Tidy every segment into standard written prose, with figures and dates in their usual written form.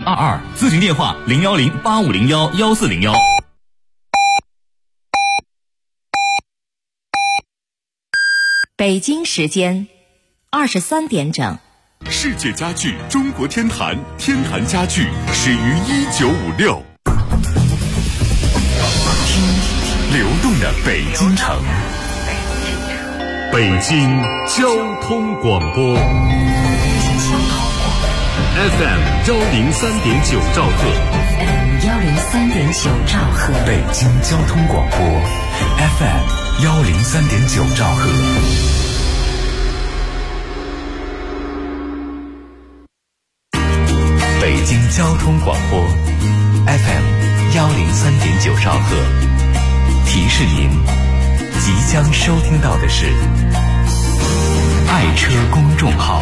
0022，咨询电话01085011401。 北京时间23点整。 世界家具中国天坛，天坛家具始于1956。听流动的北京城，北京交通广播 FM 103.9兆赫 103.9兆赫， 北京交通广播 FM 103.9兆赫。北京交通广播 FM 103.9兆赫，提示您即将收听到的是爱车公众号。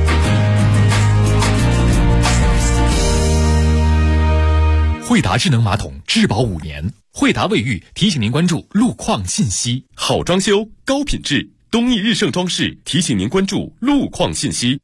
惠达智能马桶质保5年，惠达卫浴提醒您关注路况信息。 好装修高品质，东义日盛装饰提醒您关注路况信息。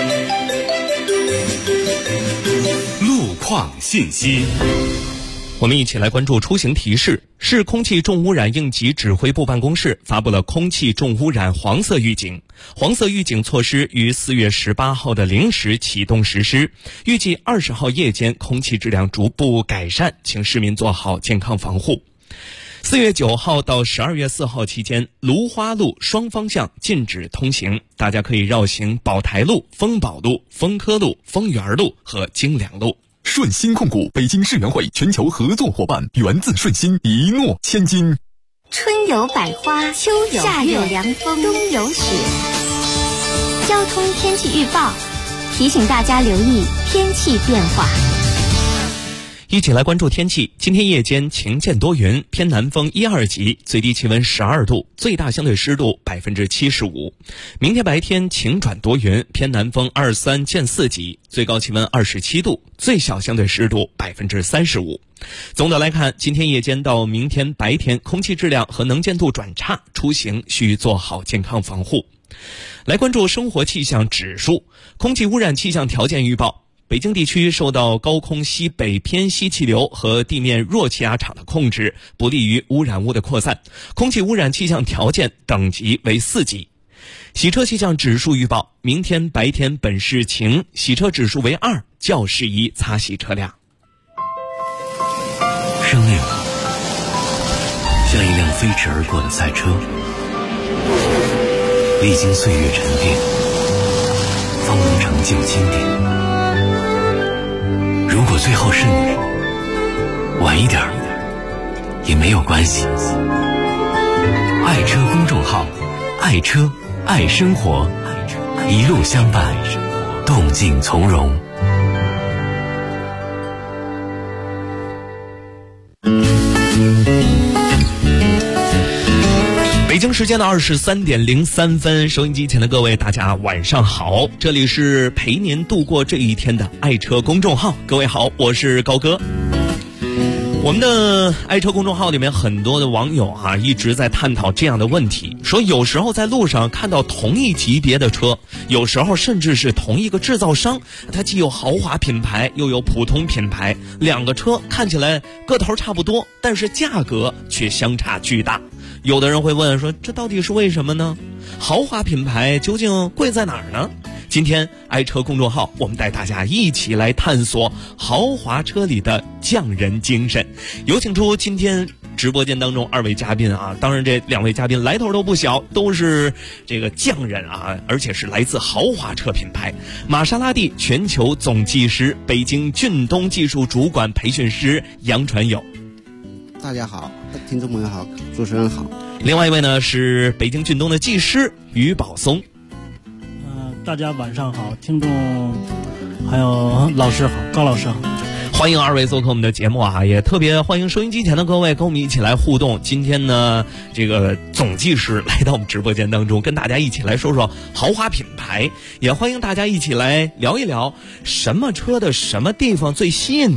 路况信息， 我们一起来关注出行提示。市空气重污染应急指挥部办公室发布了空气重污染黄色预警。黄色预警措施于4月18号的0时启动实施，预计20号夜间空气质量逐步改善，请市民做好健康防护。4月9号到12月4号期间，芦花路双方向禁止通行，大家可以绕行宝台路、丰宝路、丰科路、丰源路和京良路。 顺鑫控股北京世园会全球合作伙伴，源自顺鑫，一诺千金。 春有百花，秋有夏有凉风，冬有雪。交通天气预报提醒大家留意天气变化。 一起来关注天气。今天夜间晴间多云，偏南风1、2级，最低气温12度，最大相对湿度75%。明天白天晴转多云，偏南风2、3见4级，最高气温27度，最小相对湿度35%。总的来看，今天夜间到明天白天空气质量和能见度转差，出行需做好健康防护。来关注生活气象指数。空气污染气象条件预报，北京地区受到高空西北偏西气流和地面弱气压场的控制，不利于污染物的扩散，空气污染气象条件等级为4级。洗车气象指数预报，明天白天本市晴，洗车指数为2，较适宜擦洗车辆。 生命像一辆飞驰而过的赛车，历经岁月沉淀，方能成就经典。如果最后是你，晚一点也没有关系。爱车公众号，爱车爱生活，一路相伴，动静从容。 北京时间的23点03分，收音机前的各位大家晚上好，这里是陪您度过这一天的爱车公众号。各位好，我是高哥。我们的爱车公众号里面很多的网友一直在探讨这样的问题，说有时候在路上看到同一级别的车，有时候甚至是同一个制造商，它既有豪华品牌又有普通品牌，两个车看起来个头差不多，但是价格却相差巨大。有的人会问说，这到底是为什么呢？豪华品牌究竟贵在哪儿呢？今天爱车公众号我们带大家一起来探索豪华车里的匠人精神。有请出今天直播间当中2位嘉宾当然这2位嘉宾来头都不小，都是这个匠人而且是来自豪华车品牌玛莎拉蒂全球总技师、北京俊东技术主管培训师杨传友。 大家好，听众朋友好，主持人好。 另外一位呢是北京俊东的技师于宝松。 大家晚上好，听众还有老师好，高老师好。 欢迎2位做客我们的节目也特别欢迎收音机前的各位跟我们一起来互动。今天呢，这个总技师来到我们直播间当中，跟大家一起来说说豪华品牌，也欢迎大家一起来聊一聊什么车的什么地方最吸引你。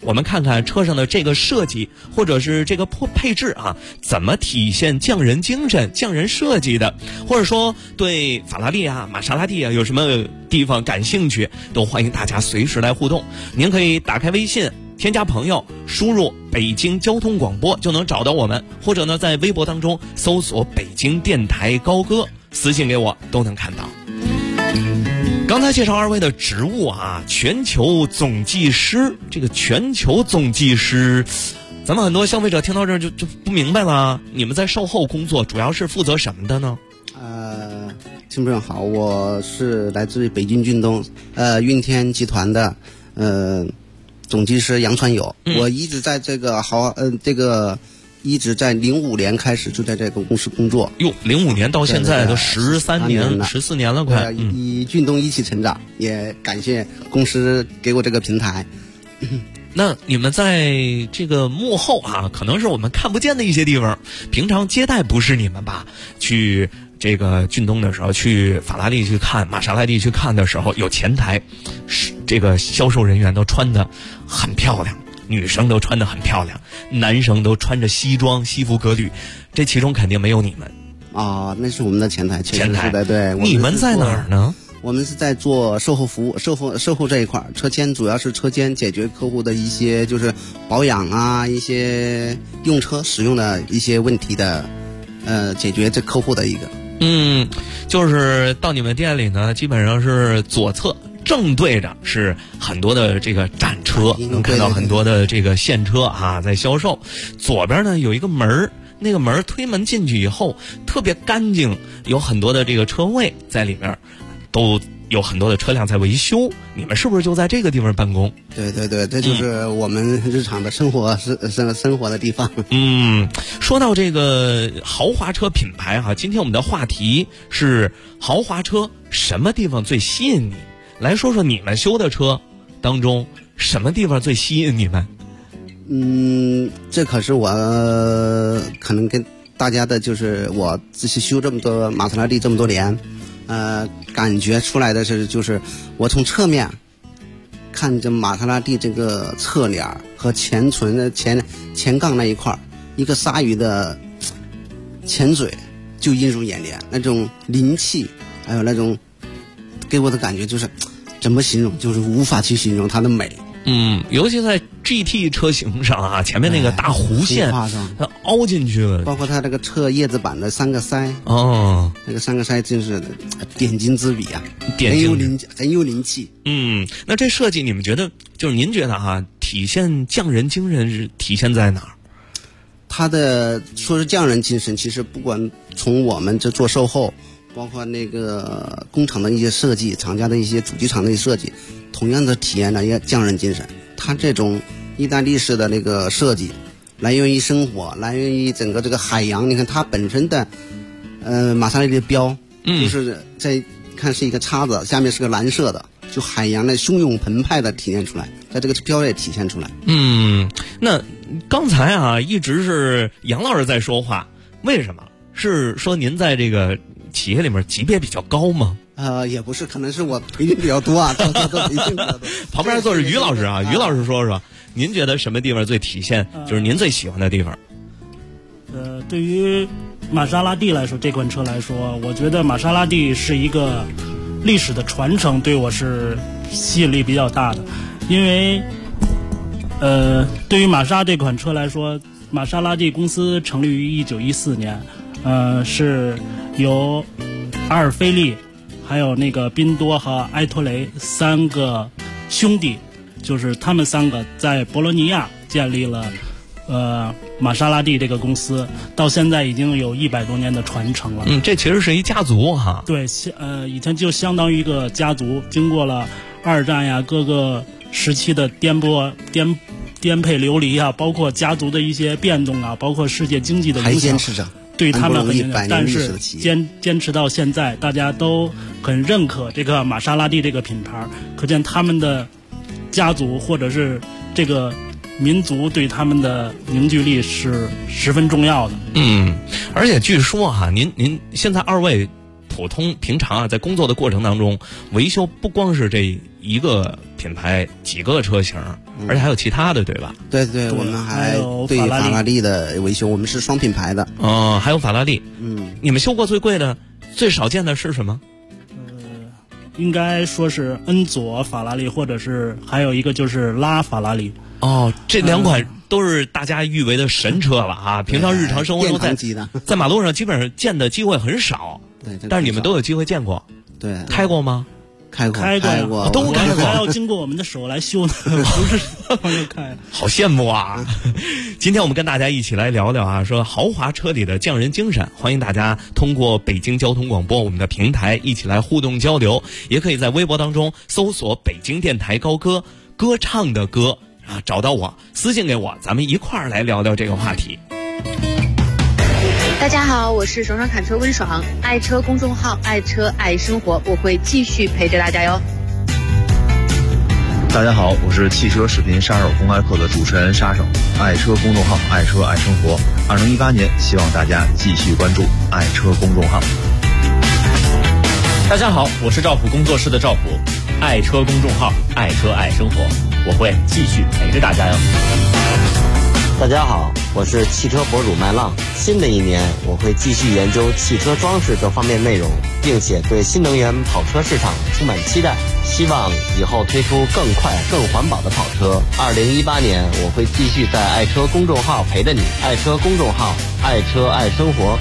我们看看车上的这个设计或者是这个配置啊，怎么体现匠人精神、匠人设计的，或者说对法拉利啊、玛莎拉蒂啊有什么地方感兴趣，都欢迎大家随时来互动。您可以打开微信，添加朋友，输入北京交通广播就能找到我们，或者呢在微博当中搜索北京电台高歌，私信给我都能看到。刚才介绍二位的职务啊，全球总技师，这个全球总技师，咱们很多消费者听到这儿就不明白了，你们在售后工作主要是负责什么的呢？ 听众好，我是来自于北京骏东运天集团的总技师杨传友，我一直在这个一直在05年开始就在这个公司工作。 哟，05年到现在都13年、14年了，快。 与骏东一起成长，也感谢公司给我这个平台。 那你们在这个幕后啊，可能是我们看不见的一些地方，平常接待不是你们吧？去这个骏东的时候，去法拉利去看、玛莎拉蒂去看的时候，有前台，这个销售人员都穿得很漂亮。女生都穿得很漂亮，男生都穿着西装西服革履，这其中肯定没有你们啊。那是我们的前台， 前台的对。 你们在哪儿呢？ 我们是在做售后服务，售后这一块，车间主要是车间解决客户的一些就是保养啊，一些用车使用的一些问题的，解决这客户的一个。 就是到你们店里呢，基本上是左侧。正对着是很多的这个展车，能看到很多的这个现车啊在销售。左边呢有一个门，那个门推门进去以后特别干净，有很多的这个车位在里面，都有很多的车辆在维修。你们是不是就在这个地方办公？ 对，这就是我们日常的生活的地方。 说到这个豪华车品牌哈，今天我们的话题是豪华车什么地方最吸引你？来说说你们修的车当中什么地方最吸引你们？ 这可是我可能跟大家的就是我自己修这么多玛莎拉蒂这么多年，感觉出来的是就是我从侧面看着玛莎拉蒂这个侧脸和前唇的前杠那一块一个鲨鱼的前嘴就映入眼帘，那种灵气，还有那种给我的感觉就是怎么形容，就是无法去形容它的美。 尤其在 GT 车型上啊，前面那个大弧线，它凹进去了， 包括它这个侧叶子板的3个腮，那个3个腮真是点睛之笔啊，很有灵气。 那这设计你们觉得，就是您觉得啊，体现匠人精神是体现在哪儿？ 它的说是匠人精神，其实不管从我们这做售后，包括那个工厂的一些设计，厂家的一些主机厂的一些设计，同样的体验了一个匠人精神。它这种意大利式的那个设计，来源于生活，来源于整个这个海洋。你看它本身的玛莎拉蒂的标，就是在看是一个叉子，下面是个蓝色的，就海洋的汹涌澎湃的体现出来，在这个标也体现出来。 那刚才啊一直是杨老师在说话，为什么？是说您在这个企业里面级别比较高吗？ 也不是，可能是我培训比较多啊，都培训比较多。 旁边坐着于老师啊，于老师说说，您觉得什么地方最体现，就是您最喜欢的地方？ 对于玛莎拉蒂来说，这款车来说，我觉得玛莎拉蒂是一个历史的传承，对我是吸引力比较大的。因为对于玛莎这款车来说，玛莎拉蒂公司成立于1914年，是由阿尔菲利还有那个宾多和埃托雷3个兄弟，就是他们3个在博罗尼亚建立了玛莎拉蒂这个公司，到现在已经有100多年的传承了。 这其实是一家族哈。 对，以前就相当于一个家族，经过了2战呀各个时期的颠沛流离啊，包括家族的一些变动啊，包括世界经济的影响， 还坚持着。 对他们很但是坚持到现在，大家都很认可这个玛莎拉蒂这个品牌，可见他们的家族或者是这个民族对他们的凝聚力是十分重要的。 而且据说啊，您现在2位普通平常啊，在工作的过程当中，维修不光是这一个品牌几个车型，而且还有其他的，对吧？ 对对，我们还对法拉利的维修，我们是双品牌的。 哦，还有法拉利。你们修过最贵的、最少见的是什么？ 应该说是恩佐法拉利，或者是还有一个就是拉法拉利。 哦，这两款都是大家誉为的神车了啊！平常日常生活中在马路上基本上见的机会很少。 对， 但是你们都有机会见过。 对， 开过吗？ 开过， 都开过， 还要经过我们的手来修呢，不是就开。 好羡慕啊！今天我们跟大家一起来聊聊啊，说豪华车里的匠人精神。欢迎大家通过北京交通广播我们的平台一起来互动交流，也可以在微博当中搜索北京电台高歌，歌唱的歌啊，找到我，私信给我，咱们一块儿来聊聊这个话题。 大家好，我是爽爽侃车温爽，爱车公众号爱车爱生活，我会继续陪着大家哟。 大家好，我是汽车视频杀手公开课的主持人杀手，爱车公众号爱车爱生活。2018年，希望大家继续关注爱车公众号。 大家好，我是赵普工作室的赵普，爱车公众号爱车爱生活，我会继续陪着大家哟。 大家好，我是汽车博主麦浪。新的一年，我会继续研究汽车装饰这方面内容，并且对新能源跑车市场充满期待，希望以后推出更快、更环保的跑车。2018年，我会继续在爱车公众号陪着你，爱车公众号，爱车爱生活。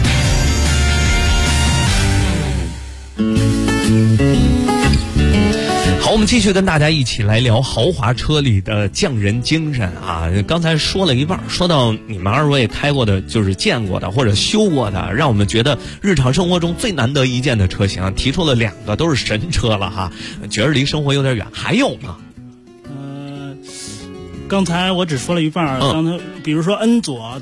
好，我们继续跟大家一起来聊豪华车里的匠人精神啊！刚才说了一半，说到你们二位开过的，就是见过的或者修过的，让我们觉得日常生活中最难得一见的车型，提出了2个都是神车了哈，觉得离生活有点远。还有吗？ 刚才我只说了一半。刚才比如说恩佐，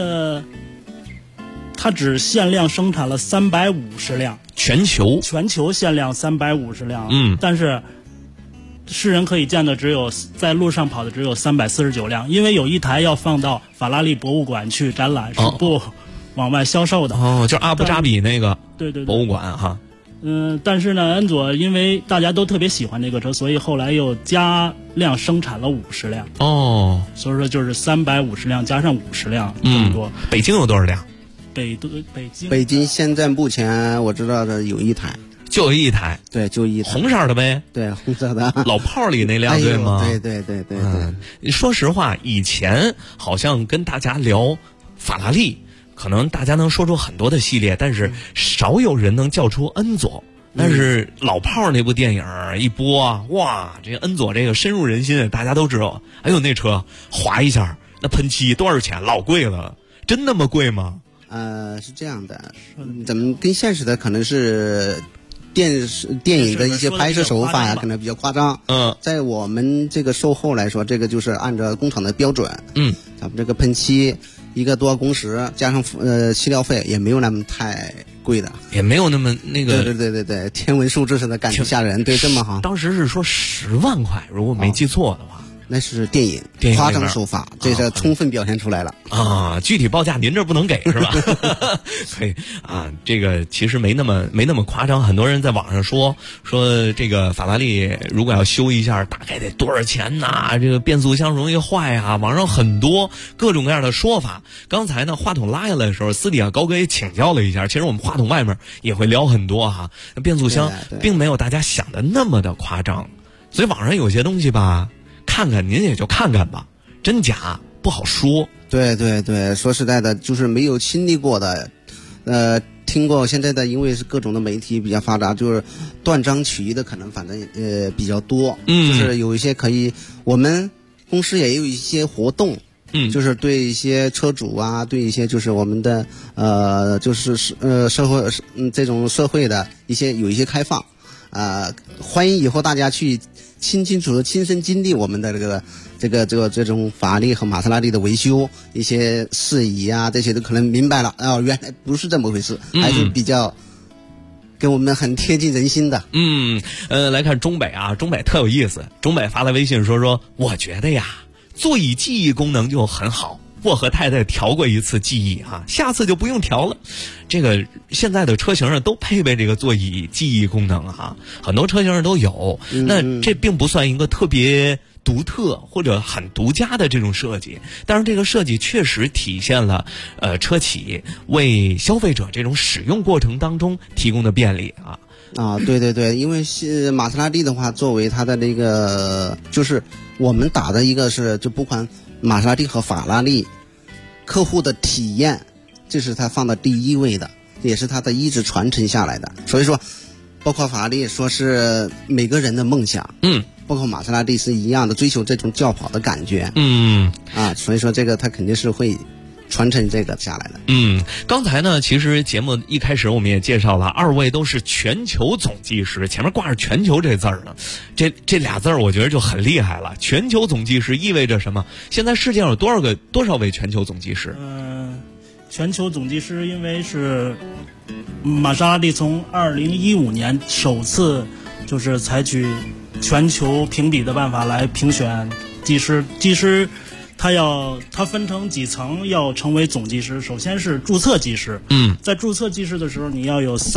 它只限量生产了350辆， 全球限量350辆。但是世人可以见的在路上跑的只有349辆，因为有一台要放到法拉利博物馆去展览，是不往外销售的。 就是阿布扎比那个对博物馆哈。 但是呢，恩佐因为大家都特别喜欢这个车，所以后来又加量生产了50辆。所以说就是350辆加上50辆这么多。 北京有多少辆？ 北京现在目前我知道的有一台。 就有一台， 对，就一台红色的呗， 对，红色的老炮里那辆，对吗？ 对。 说实话，以前好像跟大家聊法拉利，可能大家能说出很多的系列，但是少有人能叫出恩佐。但是老炮那部电影一播，哇，这个恩佐这个深入人心，大家都知道。哎呦，那车划一下，那喷漆多少钱？老贵了，真那么贵吗？ 是这样的，咱们跟现实的可能是电影的一些拍摄手法呀，可能比较夸张。在我们这个售后来说，这个就是按照工厂的标准。咱们这个喷漆1个多工时，加上漆料费，也没有那么太贵的， 也没有那么那个。 对，天文数字似的，感觉吓人。对，这么好。 当时是说10万块，如果没记错的话。 那是电影夸张手法，这是充分表现出来了啊！具体报价您这不能给是吧？可以啊，这个其实没那么夸张。很多人在网上说这个法拉利如果要修一下，大概得多少钱呐？这个变速箱容易坏啊，网上很多各种各样的说法。刚才呢，话筒拉下来的时候，私底下高哥也请教了一下，其实我们话筒外面也会聊很多哈。变速箱并没有大家想的那么的夸张，所以网上有些东西吧。看看您也就看看吧，真假不好说。 对，说实在的，就是没有亲历过的，听过现在的，因为是各种的媒体比较发达，就是断章取义的可能反正比较多。就是有一些可以，我们公司也有一些活动。就是对一些车主啊，对一些就是我们的就是社会这种社会的有一些开放。欢迎以后大家去清楚的亲身经历我们的这种法拉利和玛莎拉蒂的维修一些事宜啊，这些都可能明白了原来不是这么回事，还是比较跟我们很贴近人心的。 来看中北啊，中北特有意思。中北发来微信说，我觉得呀，座椅记忆功能就很好， 薄荷太太调过一次记忆啊，下次就不用调了。这个现在的车型上都配备这个座椅记忆功能啊，很多车型上都有。那这并不算一个特别独特或者很独家的这种设计，但是这个设计确实体现了车企为消费者这种使用过程当中提供的便利啊。 对对对，因为是玛莎拉蒂的话，作为它的那个，就是我们打的一个是，就不管玛莎拉蒂和法拉利，客户的体验，这是它放到第一位的，也是它的一直传承下来的。所以说，包括法拉利说是每个人的梦想，包括玛莎拉蒂是一样的，追求这种轿跑的感觉，所以说这个它肯定是会传承这个下来的。 刚才呢，其实节目一开始我们也介绍了，二位都是全球总技师，前面挂着全球这字儿呢，这俩字儿我觉得就很厉害了。全球总技师意味着什么？现在世界上有多少位全球总技师？ 全球总技师因为是玛莎拉蒂从2015年首次就是采取全球评比的办法来评选技师，它分成几层，要成为总技师，首先是注册技师。在注册技师的时候，你要有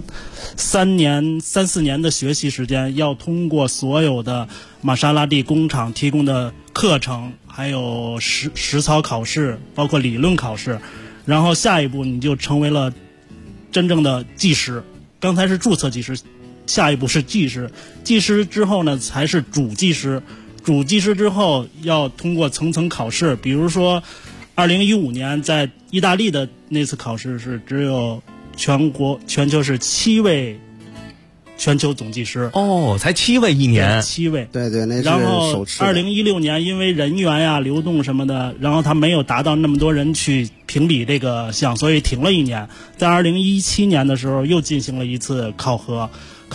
3、4年的学习时间，要通过所有的玛莎拉蒂工厂提供的课程，还有实操考试，包括理论考试。然后下一步你就成为了真正的技师。刚才是注册技师，下一步是技师。技师之后呢，才是主技师。主技师之后要通过层层考试，比如说2015年在意大利的那次考试是只有全球是7位全球总技师。 才7位一年 ，7位。 对对，那是然后首次的。 2016年因为人员呀、流动什么的，然后他没有达到那么多人去评比这个项，所以停了1年。在2017年的时候又进行了一次考核，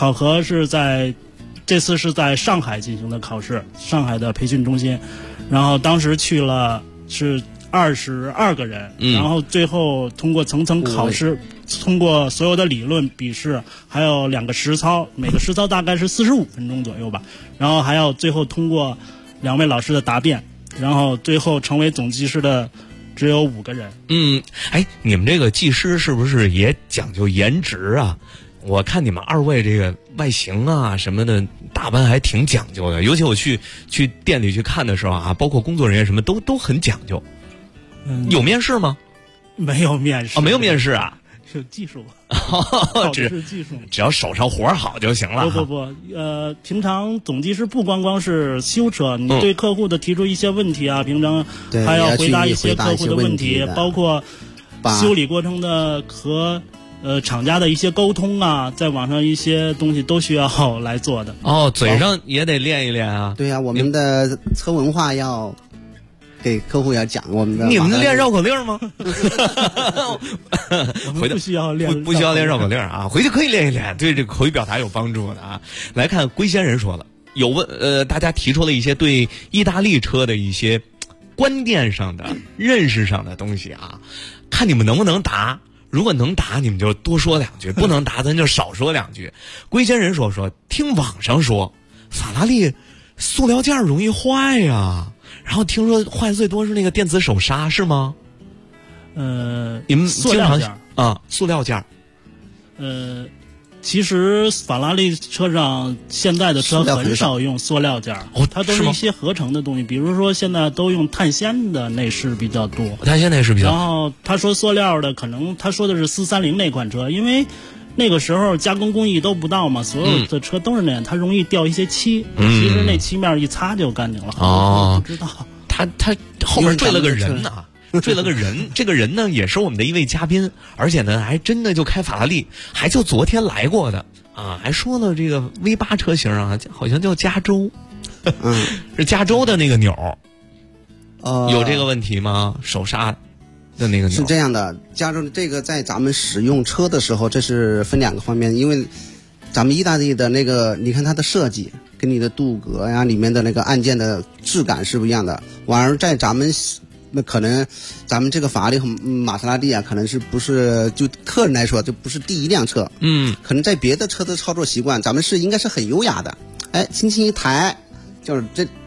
这次是在上海进行的考试，上海的培训中心，然后当时去了是22个人，然后最后通过层层考试，通过所有的理论笔试，还有2个实操，每个实操大概是45分钟左右吧，然后还要最后通过2位老师的答辩，然后最后成为总技师的只有5个人。 你们这个技师是不是也讲究颜值啊？我看你们2位这个外形啊什么的打扮还挺讲究的，尤其我去店里去看的时候啊，包括工作人员什么都很讲究。有面试吗？ 没有面试。 没有面试啊？ 是技术。 是技术，只要手上活好就行了。 不，平常总技师不光光是修车，你对客户的提出一些问题啊，平常还要回答一些客户的问题，包括修理过程的和厂家的一些沟通啊，在网上一些东西都需要来做的。 嘴上也得练一练啊。 对啊，我们的车文化要给客户要讲我们的。 你们练绕口令吗？ 不需要练， 不需要练绕口令啊，回去可以练一练，对这个口语表达有帮助的啊。来看龟仙人说了，大家提出了一些对意大利车的一些观念上的、认识上的东西啊，看你们能不能答。如果能答，你们就多说2句；不能答，咱就少说2句。龟仙人说，听网上说，法拉利塑料件容易坏呀，然后听说坏最多是那个电子手刹，是吗？你们经常塑料件。 其实法拉利车上现在的车很少用塑料件，它都是一些合成的东西，比如说现在都用碳纤的内饰比较多。 碳纤内饰比较多。 然后他说塑料的，可能他说的是430那款车，因为那个时候加工工艺都不到嘛，所有的车都是那样，它容易掉一些漆，其实那漆面一擦就干净了。不知道他后面坠了个人呢。坠了个人，这个人呢也是我们的一位嘉宾，而且呢还真的就开法拉利，还就昨天来过的啊，还说了这个 V8 车型啊，好像叫加州，是加州的那个钮，有这个问题吗？手刹的那个钮是这样的，加州这个在咱们使用车的时候，这是分2个方面，因为咱们意大利的那个，你看它的设计跟你的镀铬呀，里面的那个按键的质感是不一样的，完而在咱们。那可能咱们这个法拉利和玛莎拉蒂啊，可能是不是就客人来说就不是第一辆车，可能在别的车的操作习惯，咱们应该是很优雅的，轻轻一抬，就是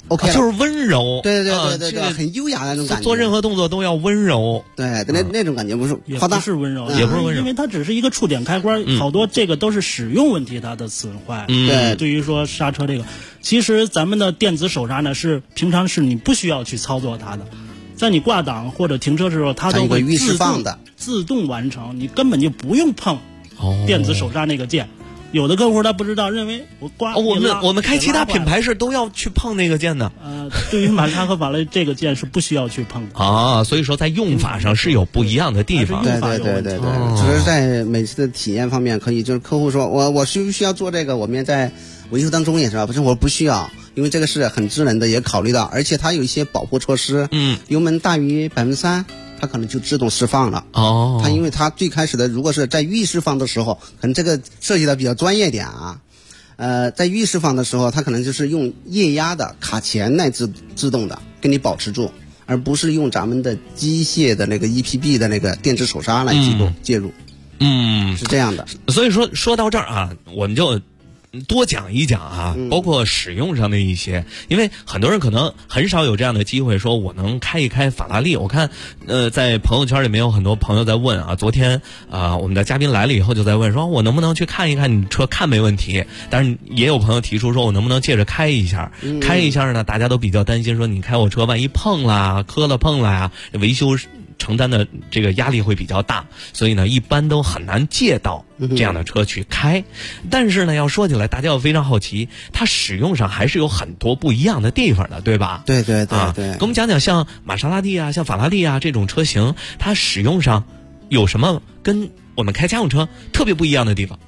OK 了， 就是温柔。 对，很优雅的那种感觉。 做任何动作都要温柔。 对，那种感觉不是夸大，不是温柔， 也不是温柔， 因为它只是一个触点开关，好多这个都是使用问题它的损坏。对于说刹车这个，其实咱们的电子手刹呢是平常是你不需要去操作它的，在你挂档或者停车的时候，它都会自动完成，你根本就不用碰电子手刹那个键。有的客户他不知道，认为我挂我们开其他品牌是都要去碰那个键的。 对于玛莎和法拉利这个键是不需要去碰的啊，所以说在用法上是有不一样的地方。 对，只是在每次的体验方面，可以就是客户说我需不需要做这个，我们在维修当中也是吧，不是我不需要，因为这个是很智能的，也考虑到，而且它有一些保护措施。油门大于3%。它可能就自动释放了它因为它最开始的如果是在预释放的时候，可能这个涉及的比较专业点啊。在预释放的时候，它可能就是用液压的卡钳来自动的给你保持住，而不是用咱们的机械的那个 EPB 的那个电子手刹来介入。是这样的。 所以说到这儿啊，我们就多讲一讲啊，包括使用上的一些，因为很多人可能很少有这样的机会，说我能开一开法拉利。我看在朋友圈里面有很多朋友在问啊，昨天我们的嘉宾来了以后就在问说，我能不能去看一看你车，看没问题，但是也有朋友提出说我能不能借着开一下。开一下呢，大家都比较担心说你开我车万一碰了磕了碰了呀，维修承担的这个压力会比较大，所以呢一般都很难借到这样的车去开。但是呢要说起来，大家要非常好奇，它使用上还是有很多不一样的地方的，对吧？ 对，给我们讲讲像玛莎拉蒂啊，像法拉利啊这种车型，它使用上有什么跟我们开家用车特别不一样的地方？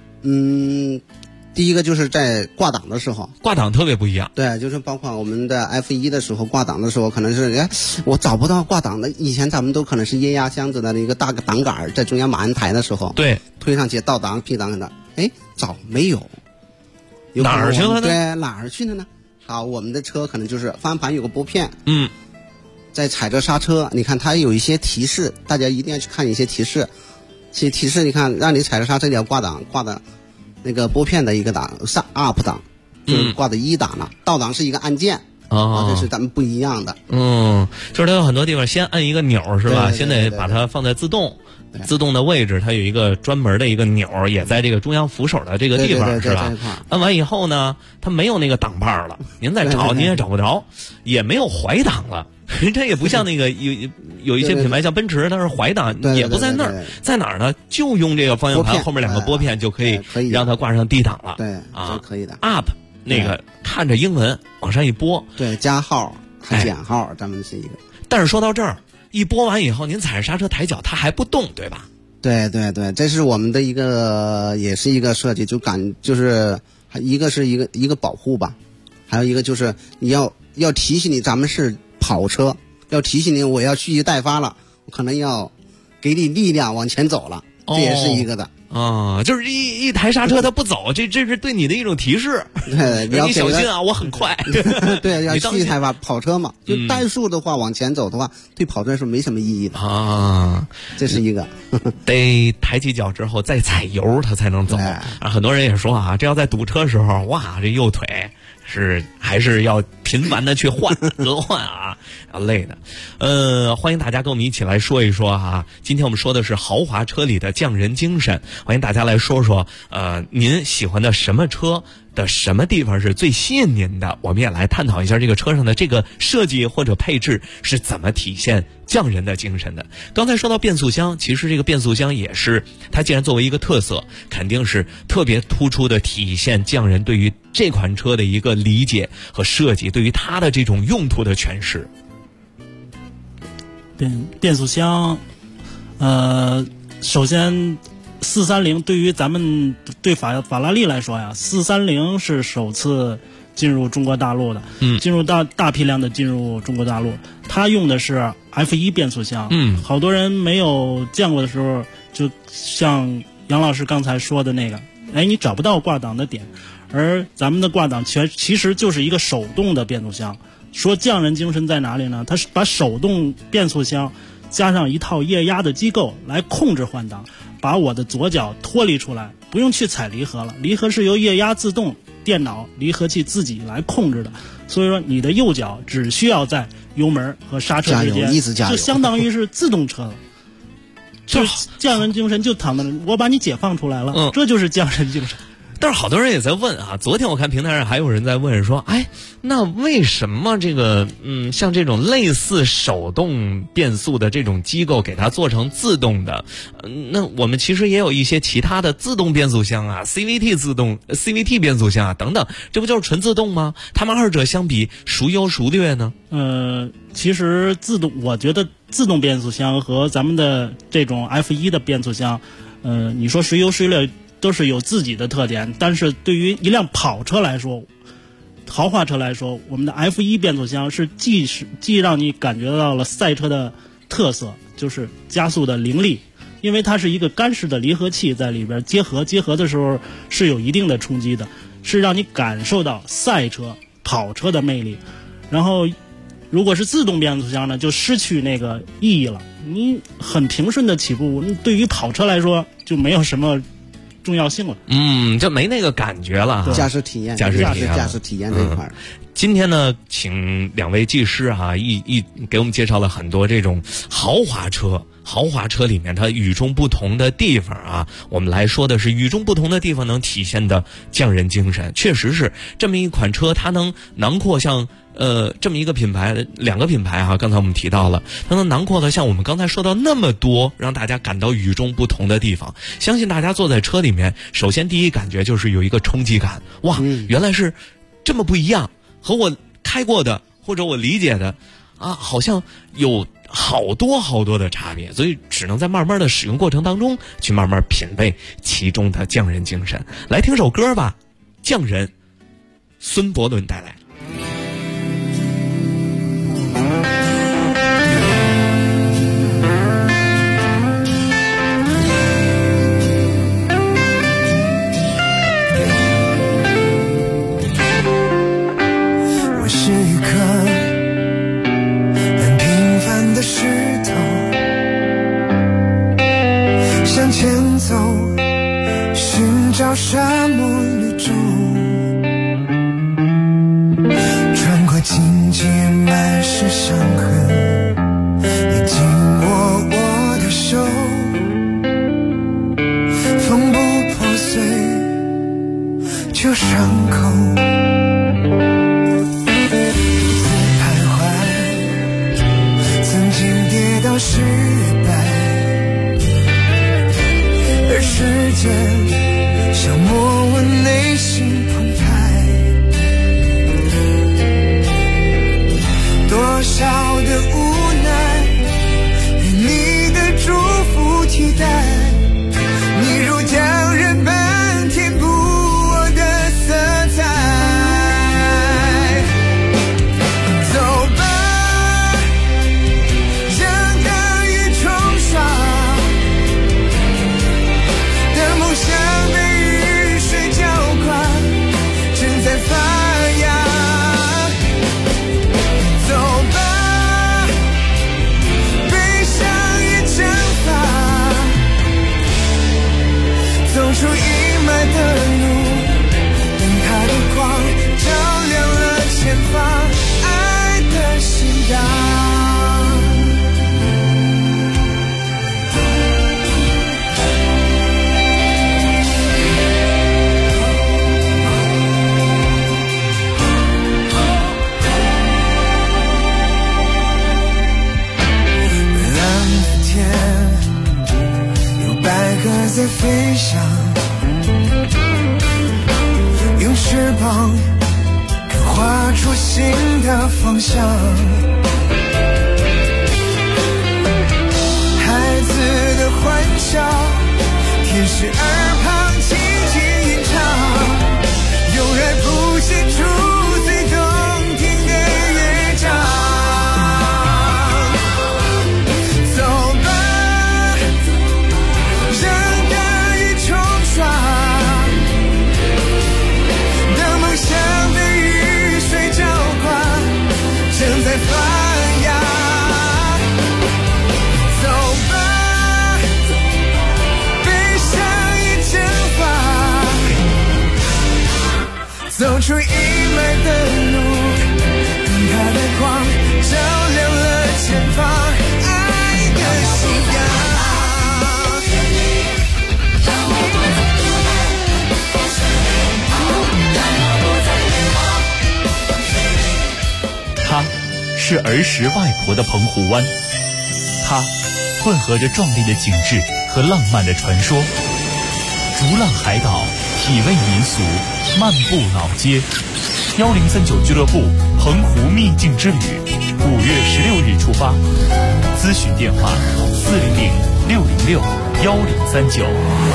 第一个就是在挂档的时候， 挂档特别不一样。 对，就是包括我们的 F1 的时候挂档的时候，可能是我找不到挂档的，以前咱们都可能是液压箱子的一个大个档杆，在中央马鞍台的时候， 对， 推上去倒档 P 档的，找没有， 哪儿去了呢？ 对，哪儿去了呢？好，我们的车可能就是方向盘有个拨片，在踩着刹车，你看它有一些提示，大家一定要去看一些提示。提示你看，让你踩着刹车，你要挂档，挂的那个拨片的一个档，up 档，就是挂的1档了。倒档是一个按键，这是咱们不一样的。 就是它有很多地方先按一个钮是吧？先得把它放在自动的位置，它有一个专门的一个钮，也在这个中央扶手的这个地方是吧？按完以后呢，它没有那个档把了，您再找您也找不着，也没有怀档了。这也不像那个有一些品牌像奔驰，它是怀档，也不在那儿，在哪儿呢？就用这个方向盘后面2个拨片就可以让它挂上 D 档了。 对啊，可以的。 Up 那个看着英文往上一拨， 对，加号还减号，咱们是一个。 但是说到这儿，一拨完以后，您踩着刹车抬脚，它还不动，对吧？ 对，这是我们的一个，也是一个设计，就是一个是一个保护吧，还有一个就是你要提醒你，咱们是跑车，要提醒你我要蓄意待发了，我可能要给你力量往前走了，这也是一个的。 就是一抬刹车它不走，这是对你的一种提示。 对， 你小心啊，我很快。 对，要蓄意抬发，跑车嘛，就怠速的话往前走的话，对跑车来说没什么意义的啊。这是一个， 得抬起脚之后再踩油，它才能走。很多人也说啊，这要在堵车时候，哇，这右腿还是要频繁的去换轮换啊，累的。欢迎大家跟我们一起来说一说哈。今天我们说的是豪华车里的匠人精神，欢迎大家来说说您喜欢的什么车的什么地方是最吸引您的，我们也来探讨一下这个车上的这个设计或者配置是怎么体现匠人的精神的。刚才说到变速箱，其实这个变速箱也是它既然作为一个特色，肯定是特别突出的体现匠人对于这款车的一个理解和设计，对于它的这种用途的诠释。 变速箱首先430对于咱们对法拉利来说呀，430是首次进入中国大陆的，进入大批量的进入中国大陆，它用的是 F1 变速箱。好多人没有见过的时候，就像杨老师刚才说的那个，你找不到挂档的点，而咱们的挂档其实就是一个手动的变速箱。说匠人精神在哪里呢？它是把手动变速箱加上一套液压的机构来控制换挡，把我的左脚脱离出来，不用去踩离合了，离合是由液压自动电脑离合器自己来控制的，所以说你的右脚只需要在油门和刹车之间， 一直加油， 就相当于是自动车了。就是匠人精神就躺在那，我把你解放出来了，这就是匠人精神。 但是好多人也在问啊，昨天我看平台上还有人在问说，哎，那为什么这个像这种类似手动变速的这种机构给它做成自动的？那我们其实也有一些其他的自动变速箱啊 ，CVT 变速箱啊等等，这不就是纯自动吗？它们二者相比孰优孰劣呢？ 其实我觉得自动变速箱和咱们的这种 F1 的变速箱，你说孰优孰劣？都是有自己的特点，但是对于一辆跑车来说，豪华车来说，我们的 F1 变速箱是既让你感觉到了赛车的特色，就是加速的凌厉，因为它是一个干式的离合器在里边结合的时候是有一定的冲击的，是让你感受到赛车跑车的魅力。然后如果是自动变速箱呢，就失去那个意义了，你很平顺的起步，对于跑车来说就没有什么重要性了， 就没那个感觉了。 驾驶体验这一块。 今天呢，请两位技师给我们介绍了很多这种豪华车里面它与众不同的地方啊。我们来说的是与众不同的地方能体现的匠人精神，确实是这么一款车，它能囊括像这么一个品牌，两个品牌哈，刚才我们提到了，它能囊括的像我们刚才说到那么多让大家感到与众不同的地方。相信大家坐在车里面，首先第一感觉就是有一个冲击感，哇，原来是这么不一样，和我开过的或者我理解的啊，好像有好多的差别，所以只能在慢慢的使用过程当中去慢慢品味其中的匠人精神。来听首歌吧，匠人，孙伯伦带来。 沙漠绿洲，穿过荆棘满是伤痕，你紧握我的手，风不破碎就伤口，独自徘徊，曾经跌倒失败，而时间消磨我内心澎湃，多少的无奈被你的祝福替代，你如匠人般填补我的色彩。走吧，让大雨冲刷，当梦想被发芽，走吧，悲伤也蒸发，走出阴霾的路，等它的光照亮了前方爱的信仰。在飞翔，用翅膀刻画出新的方向。孩子的欢笑，天使耳旁轻轻吟唱，用爱谱写出最动听的乐章。发芽，走吧，悲伤也出阴霾的路，灯塔的光照亮了前方爱的夕阳。 它是儿时外婆的澎湖湾，它混合着壮丽的景致和浪漫的传说。逐浪海岛，体味民俗，漫步老街。1039俱乐部澎湖秘境之旅，5月16日出发。咨询电话400-606-1039。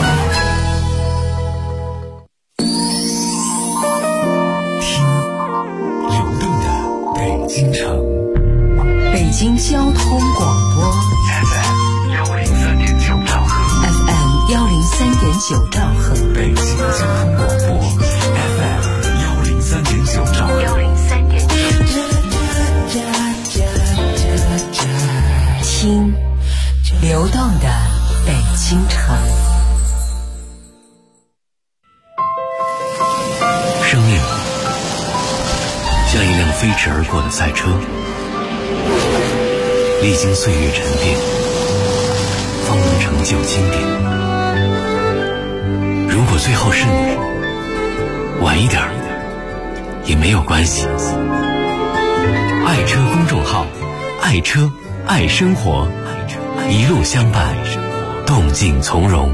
京城， 北京交通广播 FM 103.9兆赫 FM 103.9兆赫， 北京交通广播 FM 103.9兆赫听流动的北京城。 生命像一辆飞驰而过的赛车，历经岁月沉淀，方能成就经典。如果最后是你，晚一点也没有关系。爱车公众号，爱车爱生活，一路相伴，动静从容。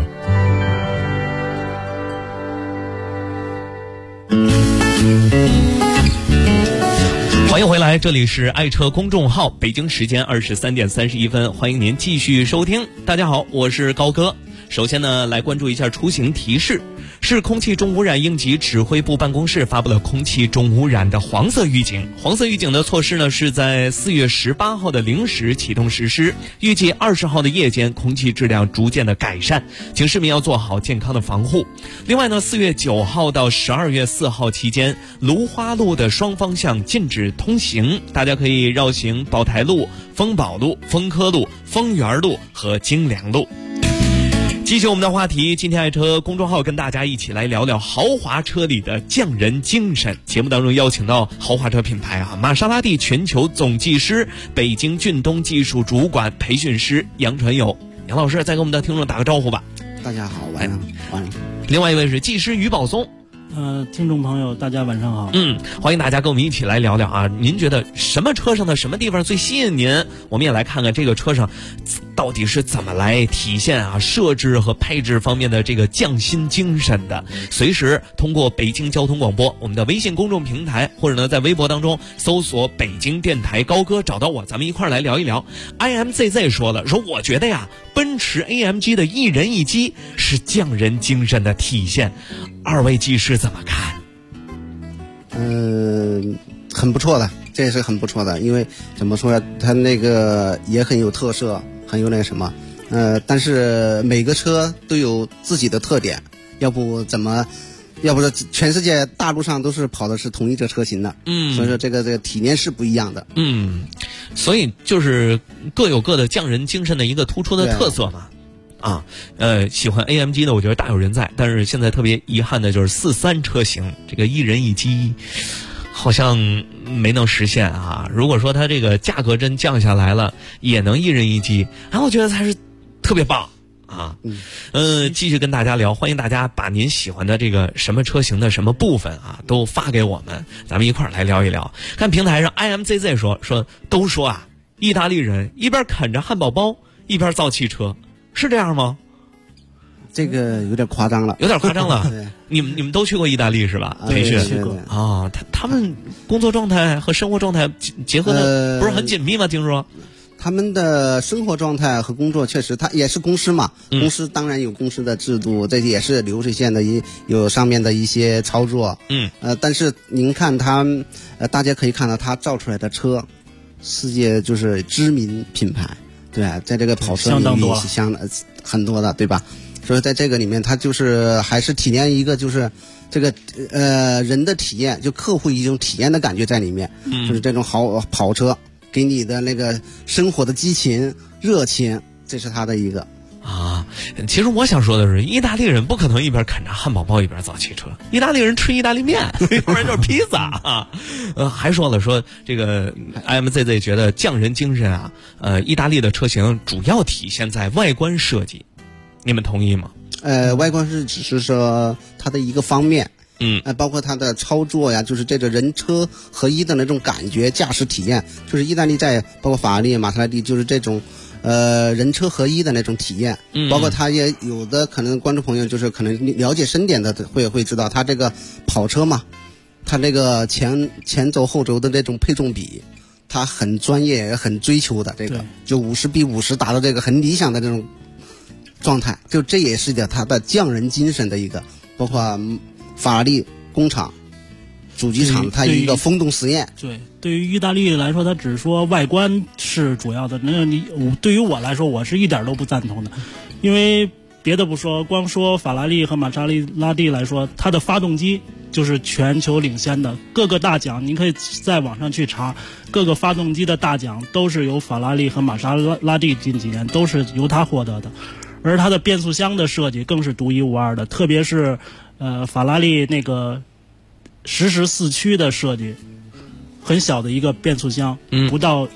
欢迎回来，这里是爱车公众号，北京时间23点31分，欢迎您继续收听。大家好，我是高哥。首先呢，来关注一下出行提示。市空气重污染应急指挥部办公室发布了空气重污染的黄色预警。黄色预警的措施呢，是在4月18号的0时启动实施，预计20号的夜间空气质量逐渐的改善，请市民要做好健康的防护。另外呢，4月9号到12月4号期间，芦花路的双方向禁止通行，大家可以绕行宝台路、丰宝路、丰科路、丰源路和京良路。继续我们的话题，今天爱车公众号跟大家一起来聊聊豪华车里的匠人精神。节目当中邀请到豪华车品牌玛莎拉蒂全球总技师、北京俊东技术主管培训师杨传友。杨老师再给我们的听众打个招呼吧。 大家好，晚上。 另外一位是技师于宝松。 听众朋友大家晚上好。 欢迎大家跟我们一起来聊聊啊，您觉得什么车上的什么地方最吸引您？我们也来看看这个车上到底是怎么来体现啊设置和配置方面的这个匠心精神的。随时通过北京交通广播我们的微信公众平台，或者呢在微博当中搜索北京电台高哥找到我，咱们一块来聊一聊。IMZZ 说了，说我觉得呀，奔驰 AMG 的一人一机是匠人精神的体现。二位技师怎么看？ 很不错的，这也是很不错的，因为怎么说呢，它那个也很有特色，很有那什么，但是每个车都有自己的特点，要不是全世界大陆上都是跑的是同一个车型的，所以说这个体验是不一样的， 所以就是各有各的匠人精神的一个突出的特色嘛。喜欢 AMG 的我觉得大有人在，但是现在特别遗憾的就是43车型这个一人一机好像没能实现啊。如果说它这个价格真降下来了，也能一人一机，我觉得才是特别棒啊。继续跟大家聊，欢迎大家把您喜欢的这个什么车型的什么部分啊都发给我们，咱们一块儿来聊一聊。看平台上 IMZZ 都说啊，意大利人一边啃着汉堡包一边造汽车，是这样吗？ 这个有点夸张了， 有点夸张了。你们都去过意大利是吧？培训啊，他们工作状态和生活状态结合的不是很紧密吗？听说他们的生活状态和工作确实，他也是公司嘛，公司当然有公司的制度，这也是流水线的有上面的一些操作。但是您看他，大家可以看到他造出来的车，世界就是知名品牌，对吧？在这个跑车领域是很多的，对吧？所以在这个里面，它就是还是体验一个就是这个人的体验，就客户一种体验的感觉在里面，就是这种跑车给你的那个生活的激情、热情，这是它的一个。 其实我想说的是，意大利人不可能一边啃着汉堡包一边造汽车，意大利人吃意大利面，要不然就是披萨啊。还说了说这个 IMZZ 觉得匠人精神啊，意大利的车型主要体现在外观设计，你们同意吗？ 外观是只是说它的一个方面。包括它的操作呀，就是这个人车合一的那种感觉，驾驶体验，就是意大利在包括法拉利、玛莎拉蒂，就是这种人车合一的那种体验。包括它也有的可能观众朋友就是可能了解深点的会知道，它这个跑车嘛，它这个前轴后轴的这种配重比，它很专业也很追求的，这个就50:50达到这个很理想的这种状态，就这也是它的匠人精神的一个，包括法拉利工厂主机厂它一个风洞实验。 对于意大利来说，它只说外观是主要的，对于我来说，我是一点都不赞同的。因为别的不说，光说法拉利和玛莎拉蒂来说，它的发动机就是全球领先的，各个大奖你可以在网上去查，各个发动机的大奖都是由法拉利和玛莎拉蒂近几年都是由它获得的。而它的变速箱的设计更是独一无二的，特别是法拉利那个实时4驱的设计，很小的一个变速箱，不到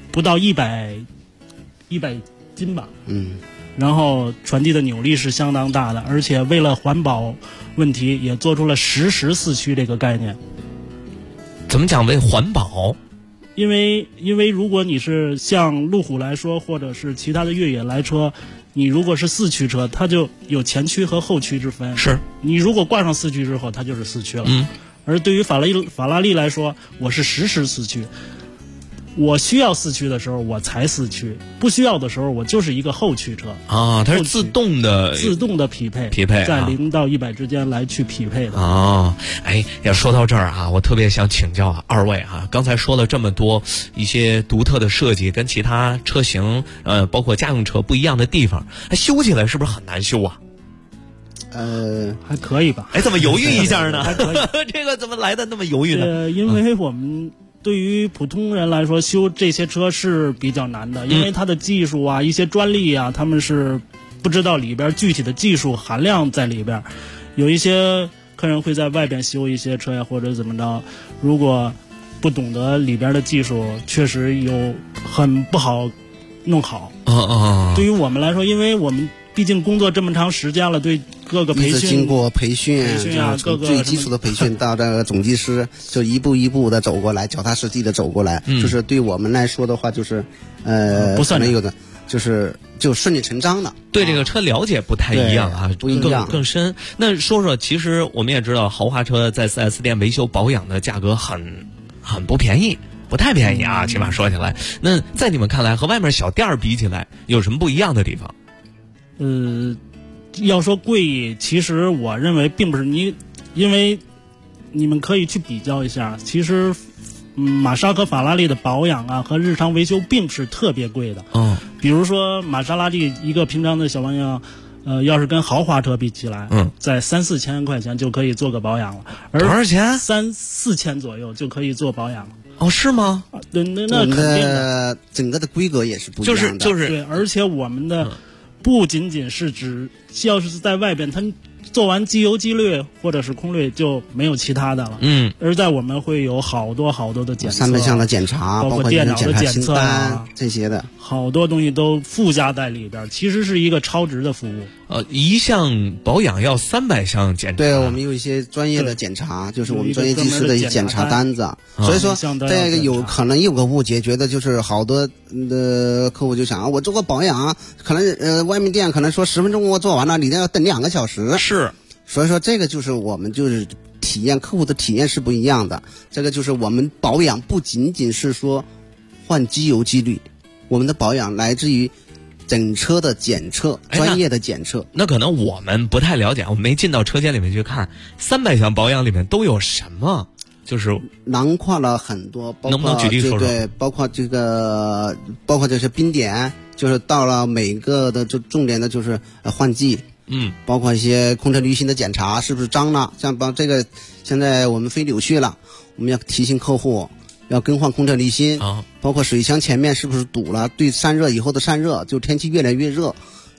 100斤吧，然后传递的扭力是相当大的，而且为了环保问题，也做出了实时4驱这个概念。 怎么讲为环保？ 因为如果你是像路虎来说，或者是其他的越野来车，你如果是4驱车，它就有前驱和后驱之分。 是你如果挂上4驱之后，它就是4驱了。而对于法拉利来说，我是实时4驱，我需要4驱的时候我才4驱，不需要的时候我就是一个后驱车啊，它是自动的匹配， 在0到100之间来去匹配的啊。要说到这儿啊，我特别想请教二位啊，刚才说了这么多一些独特的设计跟其他车型包括家用车不一样的地方，修起来是不是很难修啊？ 还可以吧。 怎么犹豫一下呢？ 还可以这个怎么来的那么犹豫呢？ 因为我们对于普通人来说，修这些车是比较难的，因为它的技术啊、一些专利啊，他们是不知道里边具体的技术含量在里边。有一些客人会在外边修一些车呀，或者怎么着，如果不懂得里边的技术，确实有很不好弄好。对于我们来说，因为我们毕竟工作这么长时间了，对各个培训， 经过培训啊，各个最基础的培训到这个总技师，就一步一步的走过来，脚踏实地的走过来。就是对我们来说的话，就是不算没有的，就顺理成章的。 对这个车了解不太一样啊， 不一样更深。那说说，其实我们也知道，豪华车在 4S 店维修保养的价格很不便宜。不太便宜啊，起码说起来。那在你们看来，和外面小店比起来，有什么不一样的地方？ 要说贵，其实我认为并不是因为你们可以去比较一下，其实玛莎和法拉利的保养啊和日常维修并不是特别贵的。比如说玛莎拉蒂一个平常的小保养，要是跟豪华车比起来，在3-4千块钱就可以做个保养了。而多少钱 ？3-4千左右就可以做保养了。 哦，是吗？ 那肯定的， 整个的规格也是不一样的。 就是对，而且我们的不仅仅是指，要是在外边，它做完机油机滤或者是空滤就没有其他的了。而在我们会有好多的检测 ，300项的检查， 包括电脑的检测啊， 这些的好多东西都附加在里边，其实是一个超值的服务。 一项保养要300项检查。 对，我们有一些专业的检查，就是我们专业技师的检查单子。所以说，这个有可能有个误解，觉得就是好多的客户就想，我做个保养，可能外面店可能说10分钟我做完了，里面要等2个小时。 是， 所以说这个就是我们就是体验，客户的体验是不一样的。这个就是我们保养不仅仅是说换机油机滤，我们的保养来自于整车的检测，专业的检测。 那可能我们不太了解，我们没进到车间里面去看300项保养里面都有什么，就是囊括了很多，包括能不能举例说说？ 对，包括这些冰点，就是到了每个的就重点的就是换季。包括一些空车滤芯的检查是不是脏了，像这个现在我们非扭曲了，我们要提醒客户要更换空车滤芯包括水箱前面是不是堵了，对散热以后的散热，就天气越来越热，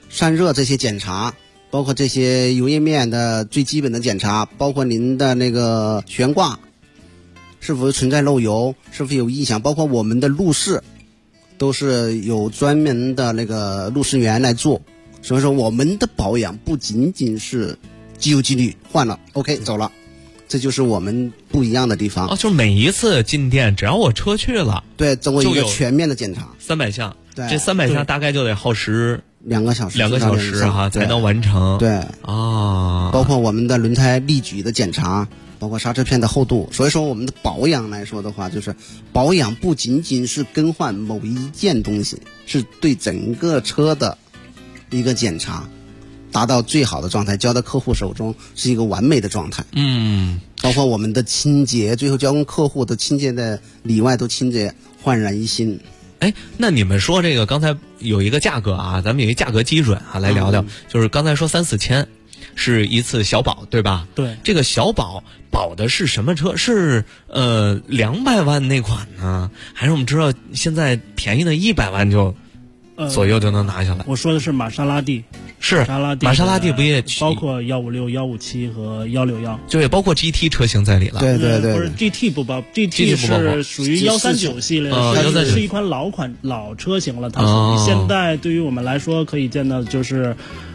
散热这些检查，包括这些油液面的最基本的检查，包括您的那个悬挂是否存在漏油，是否有异响，包括我们的路试都是有专门的那个路试员来做。所以说我们的保养不仅仅是机油机滤换了 OK 走了，这就是我们不一样的地方。 就是每一次进店只要我车去了， 对，做一个全面的检查 ，300项， 对， 这300项大概就得耗时 2个小时 ，2个小时哈才能完成。 对啊， 包括我们的轮胎力矩的检查，包括刹车片的厚度。所以说我们的保养来说的话，就是保养不仅仅是更换某一件东西，是对整个车的一个检查，达到最好的状态，交到客户手中是一个完美的状态。包括我们的清洁，最后交给客户的清洁的里外都清洁焕然一新。 那你们说这个刚才有一个价格啊，咱们有一个价格基准啊，来聊聊，就是刚才说3-4千是一次小保，对吧？ 对， 这个小保保的是什么车？是200万那款呢，还是我们知道现在便宜的100万就左右就能拿下来？ 我说的是玛莎拉蒂。 是玛莎拉蒂不也包括156、157和161， 就也包括 GT 车型在里了。 对对对， 不是 GT 不包 ，GT 是属于139系列，是一款老车型了。它属于现在对于我们来说可以见到就是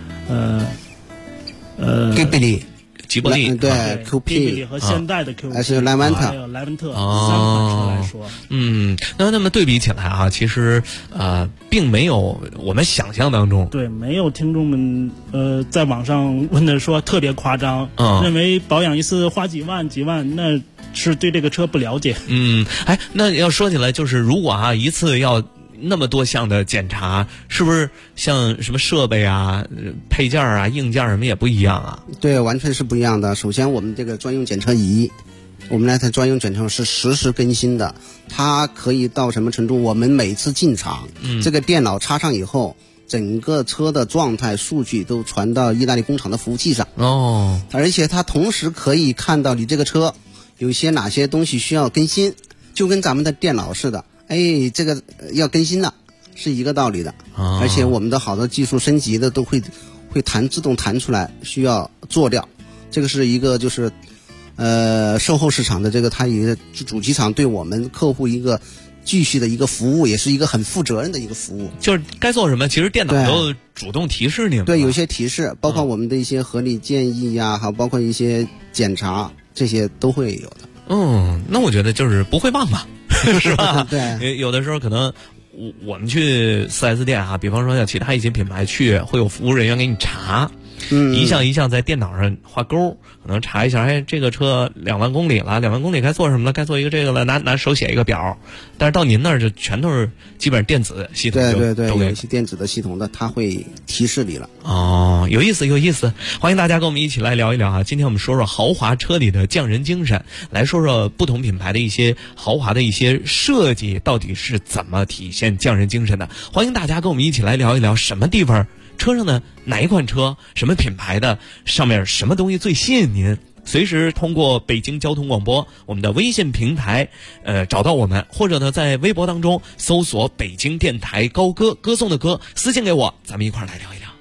吉卜力对 QP 和现代的 QP 还是莱万特， 还有莱文特3款车来说， 那么对比起来啊，其实并没有我们想象当中， 对，没有听众们在网上问的说特别夸张，认为保养一次花几万，那是对这个车不了解。 那要说起来，就是如果一次要那么多项的检查，是不是像什么设备啊、配件啊、硬件什么也不一样啊？ 对，完全是不一样的。首先，我们这个专用检测仪，我们那台专用检测是实时更新的，它可以到什么程度？我们每次进厂，这个电脑插上以后，整个车的状态数据都传到意大利工厂的服务器上。而且它同时可以看到你这个车有些哪些东西需要更新，就跟咱们的电脑似的。这个要更新了，是一个道理的。而且我们的好多技术升级的都会自动弹出来，需要做掉。这个是一个就是售后市场的这个它一个主机厂对我们客户一个继续的一个服务，也是一个很负责任的一个服务。 就是该做什么，其实电脑都主动提示你们。 对，有些提示，包括我们的一些合理建议呀，还有包括一些检查，这些都会有的。 那我觉得就是不会忘嘛。是吧？ 对， 有的时候可能我们去4S 店比方说像其他一些品牌去，会有服务人员给你查，一项一项在电脑上画勾，可能查一下，这个车2万公里了，2万公里该做什么了？该做一个这个了，拿手写一个表。但是到您那儿就全都是基本上电子系统， 对，有一些电子的系统的，它会提示你了。 有意思，欢迎大家跟我们一起来聊一聊啊！今天我们说说豪华车里的匠人精神，来说说不同品牌的一些豪华的一些设计到底是怎么体现匠人精神的。欢迎大家跟我们一起来聊一聊什么地方车上的哪一款车，什么品牌的，上面什么东西最吸引您？随时通过北京交通广播我们的微信平台找到我们，或者呢在微博当中搜索北京电台高歌，歌颂的歌，私信给我，咱们一块儿来聊一聊。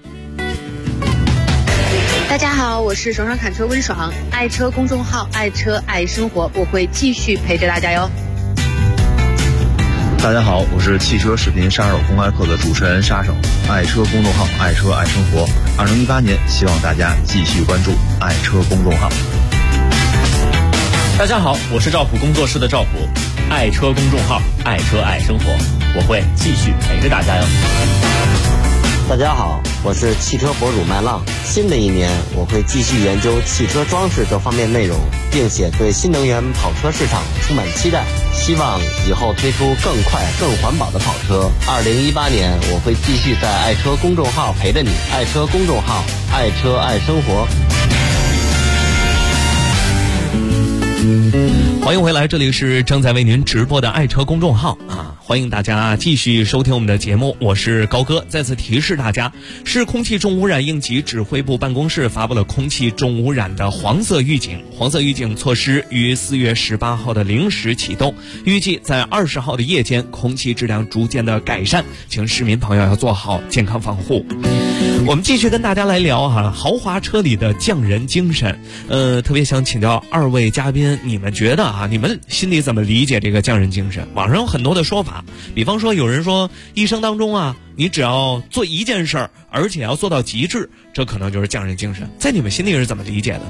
大家好，我是爽爽侃车温爽，爱车公众号，爱车爱生活，我会继续陪着大家哟。 大家好，我是汽车视频杀手公开课的主持人杀手，爱车公众号，爱车爱生活。2018年，希望大家继续关注爱车公众号。 大家好，我是赵普工作室的赵普，爱车公众号，爱车爱生活，我会继续陪着大家哟。 大家好，我是汽车博主麦浪。新的一年，我会继续研究汽车装饰这方面内容，并且对新能源跑车市场充满期待。希望以后推出更快、更环保的跑车。2018年，我会继续在爱车公众号陪着你。爱车公众号，爱车爱生活。 欢迎回来，这里是正在为您直播的爱车公众号啊！欢迎大家继续收听我们的节目，我是高哥。再次提示大家，市空气重污染应急指挥部办公室发布了空气重污染的黄色预警。黄色预警措施于4月18号的0时启动，预计在20号的夜间空气质量逐渐的改善，请市民朋友要做好健康防护。我们继续跟大家来聊豪华车里的匠人精神。特别想请教二位嘉宾，你们觉得你们心里怎么理解这个匠人精神？网上有很多的说法，比方说有人说一生当中你只要做一件事儿，而且要做到极致，这可能就是匠人精神。在你们心里是怎么理解的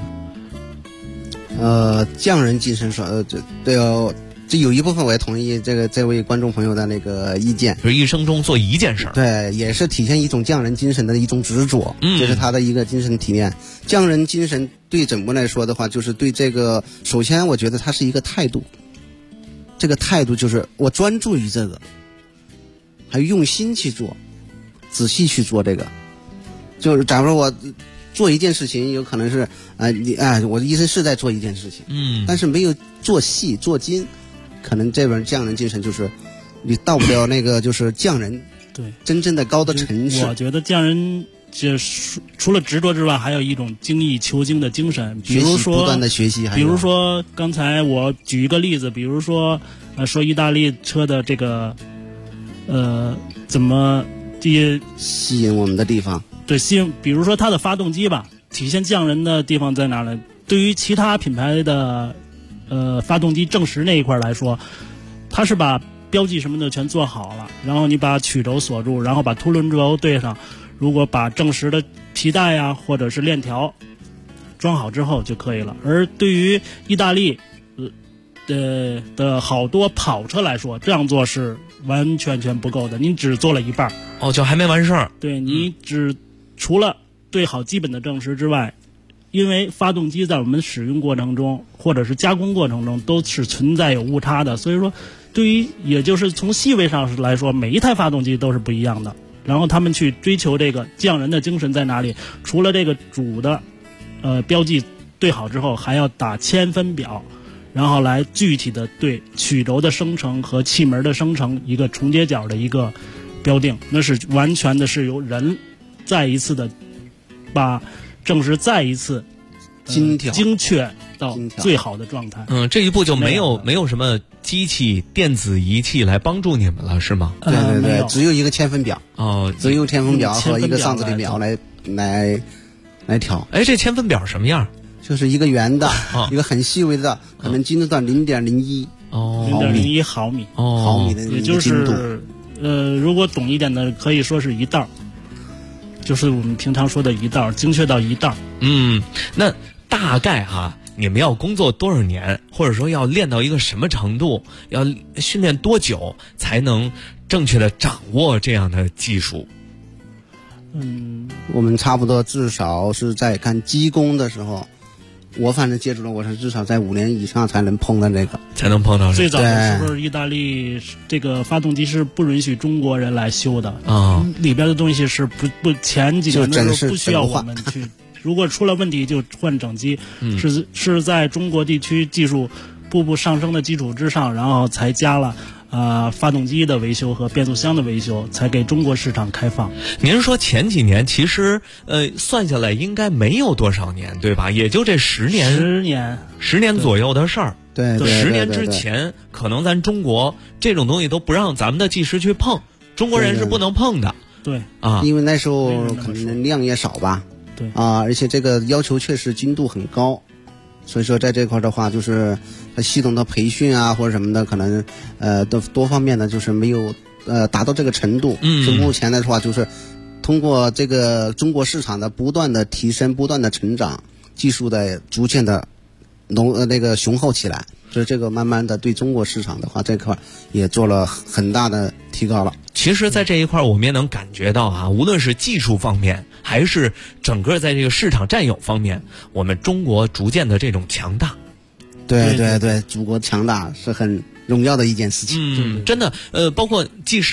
呢？匠人精神说，这有一部分我也同意这位观众朋友的那个意见， 就是一生中做一件事儿， 对，也是体现一种匠人精神的一种执着，这是他的一个精神体验。匠人精神对整部来说的话，就是对这个，首先我觉得它是一个态度，这个态度就是我专注于这个，还用心去做，仔细去做这个。就是假如我做一件事情，有可能是我一生是在做一件事情，但是没有做细做精。可能这本匠人精神就是你到不了那个就是匠人对真正的高的层次。 我觉得匠人除了执着之外，还有一种精益求精的精神。比如说不断的学习， 比如说刚才我举一个例子，比如说说意大利车的这个怎么这些吸引我们的地方， 对，比如说它的发动机吧，体现匠人的地方在哪呢？对于其他品牌的发动机正时那一块来说，它是把标记什么的全做好了，然后你把曲轴锁住，然后把凸轮轴对上，如果把正时的皮带或者是链条装好之后就可以了。而对于意大利的好多跑车来说，这样做是完全不够的，你只做了一半就还没完事儿。 对，你除了对好基本的正时之外，因为发动机在我们使用过程中或者是加工过程中都是存在有误差的，所以说对于也就是从细微上来说，每一台发动机都是不一样的。然后他们去追求这个匠人的精神在哪里？除了这个主的标记对好之后，还要打千分表，然后来具体的对曲轴的生成和气门的生成一个重接角的一个标定，那是完全的是由人再一次的把正时再一次精确到最好的状态。 这一步就没有什么机器电子仪器来帮助你们了，是吗？ 对，只有一个千分表只有千分表和一个上字体表来调。 这千分表什么样？ 就是一个圆的一个很细微的，可能精度到0.01 毫米毫米的， 也就是如果懂一点的可以说是一道，就是我们平常说的一道，精确到一道。 那大概你们要工作多少年，或者说要练到一个什么程度，要训练多久才能正确的掌握这样的技术？ 我们差不多至少是在干机工的时候，我反正接触了，我是至少在5年以上才能碰到这个， 才能碰到这个。 最早的时候，意大利这个发动机是不允许中国人来修的里边的东西是不前几年的时候不需要我们去，如果出了问题就换整机，是在中国地区技术步步上升的基础之上，然后才加了发动机的维修和变速箱的维修，才给中国市场开放。 您说前几年其实算下来应该没有多少年，对吧？也就这10年左右的事儿。 对 ，10年之前可能咱中国这种东西都不让咱们的技师去碰，中国人是不能碰的。 对因为那时候可能量也少吧。 对而且这个要求确实精度很高，所以说在这块的话，就是系统的培训或者什么的，可能多方面的就是没有达到这个程度。目前的话，就是通过这个中国市场的不断的提升、不断的成长，技术的逐渐的那个雄厚起来，所以这个慢慢的对中国市场的话，这块也做了很大的提高了。 其实在这一块我们也能感觉到无论是技术方面还是整个在这个市场占有方面，我们中国逐渐的这种强大。 对，祖国强大是很荣耀的一件事情。 真的包括技师们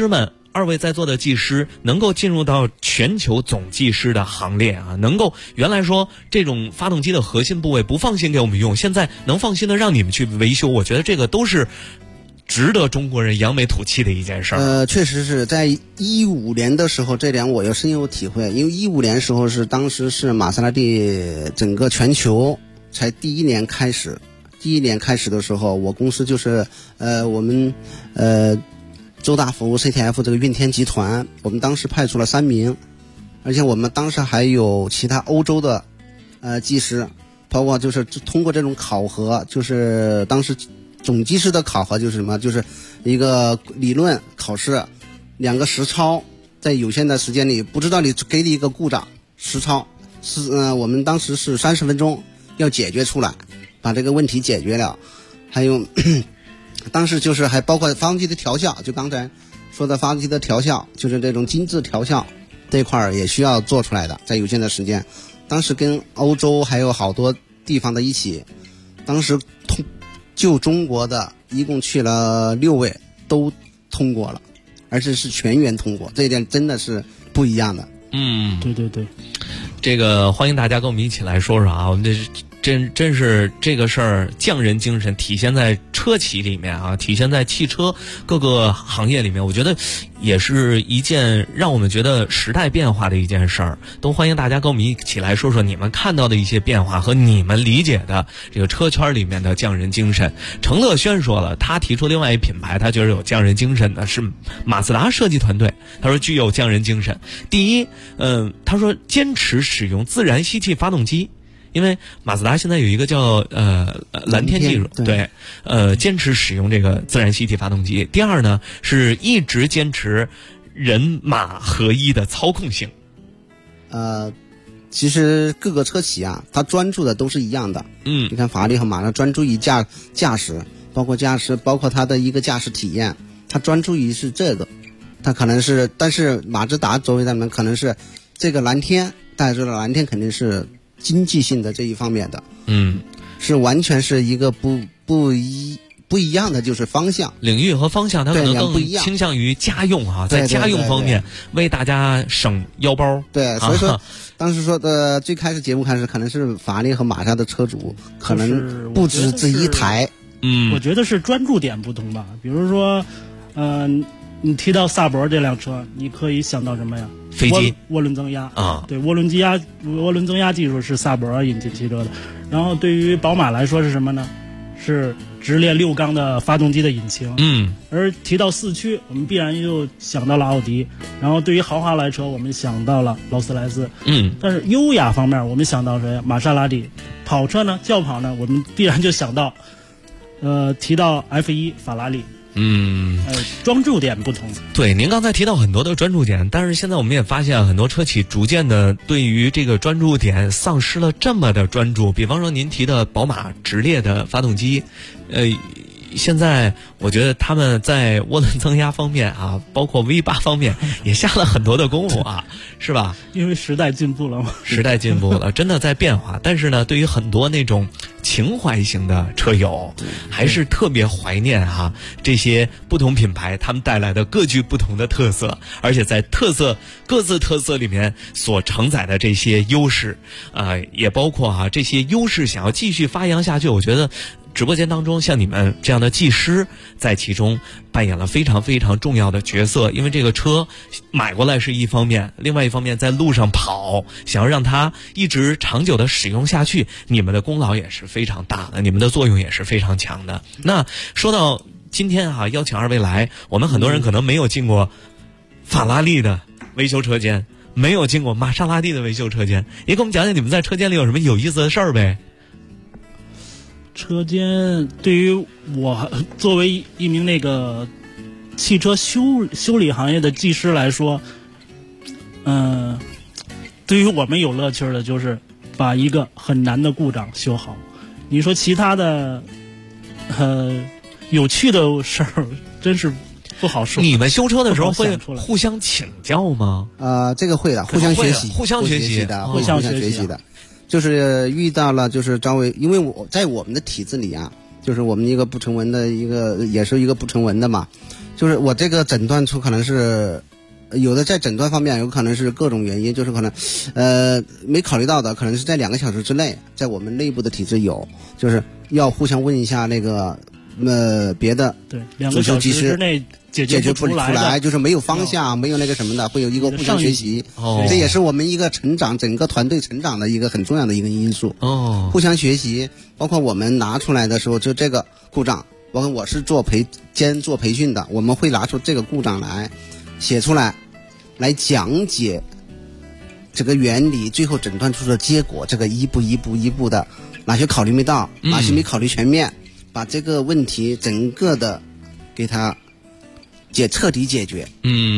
二位在座的技师能够进入到全球总技师的行列啊，能够原来说这种发动机的核心部位不放心给我们用，现在能放心的让你们去维修，我觉得这个都是值得中国人扬眉吐气的一件事儿。 确实是在15年的时候，这点我有深有体会。因为15年时候当时是玛莎拉蒂整个全球才第一年开始的时候，我公司就是我们周大福 CTF 这个运天集团，我们当时派出了3名，而且我们当时还有其他欧洲的技师，包括就是通过这种考核，就是当时总技师的考核就是什么，就是一个理论考试，2个实操，在有限的时间里，不知道你给你一个故障，实操是我们当时是30分钟要解决出来，把这个问题解决了。还有当时就是还包括发动机的调校，就刚才说的发动机的调校，就是这种精致调校这块儿也需要做出来的，在有限的时间。当时跟欧洲还有好多地方的一起，当时就中国的一共去了6位都通过了，而且是全员通过，这一点真的是不一样的。 对对对， 这个欢迎大家跟我们一起来说说啊，我们真是这个事儿，匠人精神体现在车企里面啊，体现在汽车各个行业里面，我觉得也是一件让我们觉得时代变化的一件事儿。都欢迎大家跟我们一起来说说你们看到的一些变化和你们理解的这个车圈里面的匠人精神。程乐轩说了，他提出另外一品牌，他觉得有匠人精神的是马自达设计团队。他说具有匠人精神，第一，他说坚持使用自然吸气发动机。因为马自达现在有一个叫蓝天技术，对，坚持使用这个自然吸气发动机。第二呢，是一直坚持人马合一的操控性。 其实各个车企啊，它专注的都是一样的。你看法拉利和马自达专注于驾驶，包括它的一个驾驶体验，它专注于是这个。它可能是，但是马自达作为咱们可能是这个蓝天带着的蓝天肯定是经济性的这一方面的，是完全是一个不一样的，就是方向领域和方向，它可能更倾向于家用啊，在家用方面为大家省腰包。 对，所以说当时说的最开始节目开始，可能是法拉利和玛莎的车主可能不止这一台。 我觉得是专注点不同吧。比如说，你提到萨博这辆车，你可以想到什么呀？ 飞机涡轮增压啊，对，涡轮增压技术是萨博引进汽车的。然后对于宝马来说是什么呢？是直列6缸的发动机的引擎。而提到4驱，我们必然就想到了奥迪。然后对于豪华来说，我们想到了劳斯莱斯。但是优雅方面，我们想到谁？玛莎拉蒂。跑车呢，轿跑呢，我们必然就想到，提到 F1 法拉利。专注点不同。 对，您刚才提到很多的专注点，但是现在我们也发现很多车企逐渐的对于这个专注点丧失了这么的专注。比方说您提的宝马直列的发动机，现在我觉得他们在涡轮增压方面啊，包括 V8 方面也下了很多的功夫啊，是吧？ 因为时代进步了嘛。 时代进步了，真的在变化。但是呢，对于很多那种情怀型的车友，还是特别怀念啊这些不同品牌他们带来的各具不同的特色，而且在各自特色里面所承载的这些优势，也包括这些优势想要继续发扬下去。我觉得直播间当中像你们这样的技师在其中扮演了非常非常重要的角色。因为这个车买过来是一方面，另外一方面在路上跑，想要让它一直长久的使用下去，你们的功劳也是非常大的，你们的作用也是非常强的。那说到今天邀请二位来，我们很多人可能没有进过法拉利的维修车间，没有进过玛莎拉蒂的维修车间，也给我们讲讲你们在车间里有什么有意思的事儿呗。 车间对于我作为一名那个汽车修理行业的技师来说，对于我们有乐趣的就是把一个很难的故障修好。你说其他的有趣的事儿真是不好说。 你们修车的时候会互相请教吗？ 这个会的，互相学习的。就是遇到了，就是因为我在我们的体制里啊，就是我们一个不成文的也是一个不成文的嘛， 就是我这个诊断出可能是。有的在诊断方面有可能是各种原因，就是可能，没考虑到的，可能是在2个小时之内，在我们内部的体制有，就是要互相问一下那个，别的对2个小时之内解决不出来， 就是没有方向，没有那个什么的，会有一个互相学习，这也是我们一个成长，整个团队成长的一个很重要的一个因素。互相学习，包括我们拿出来的时候，就这个故障，包括我是做培训的，我们会拿出这个故障来。写出来，来讲解这个原理，最后诊断出的结果，这个一步的，哪些考虑没到，哪些没考虑全面，把这个问题整个的给它彻底解决。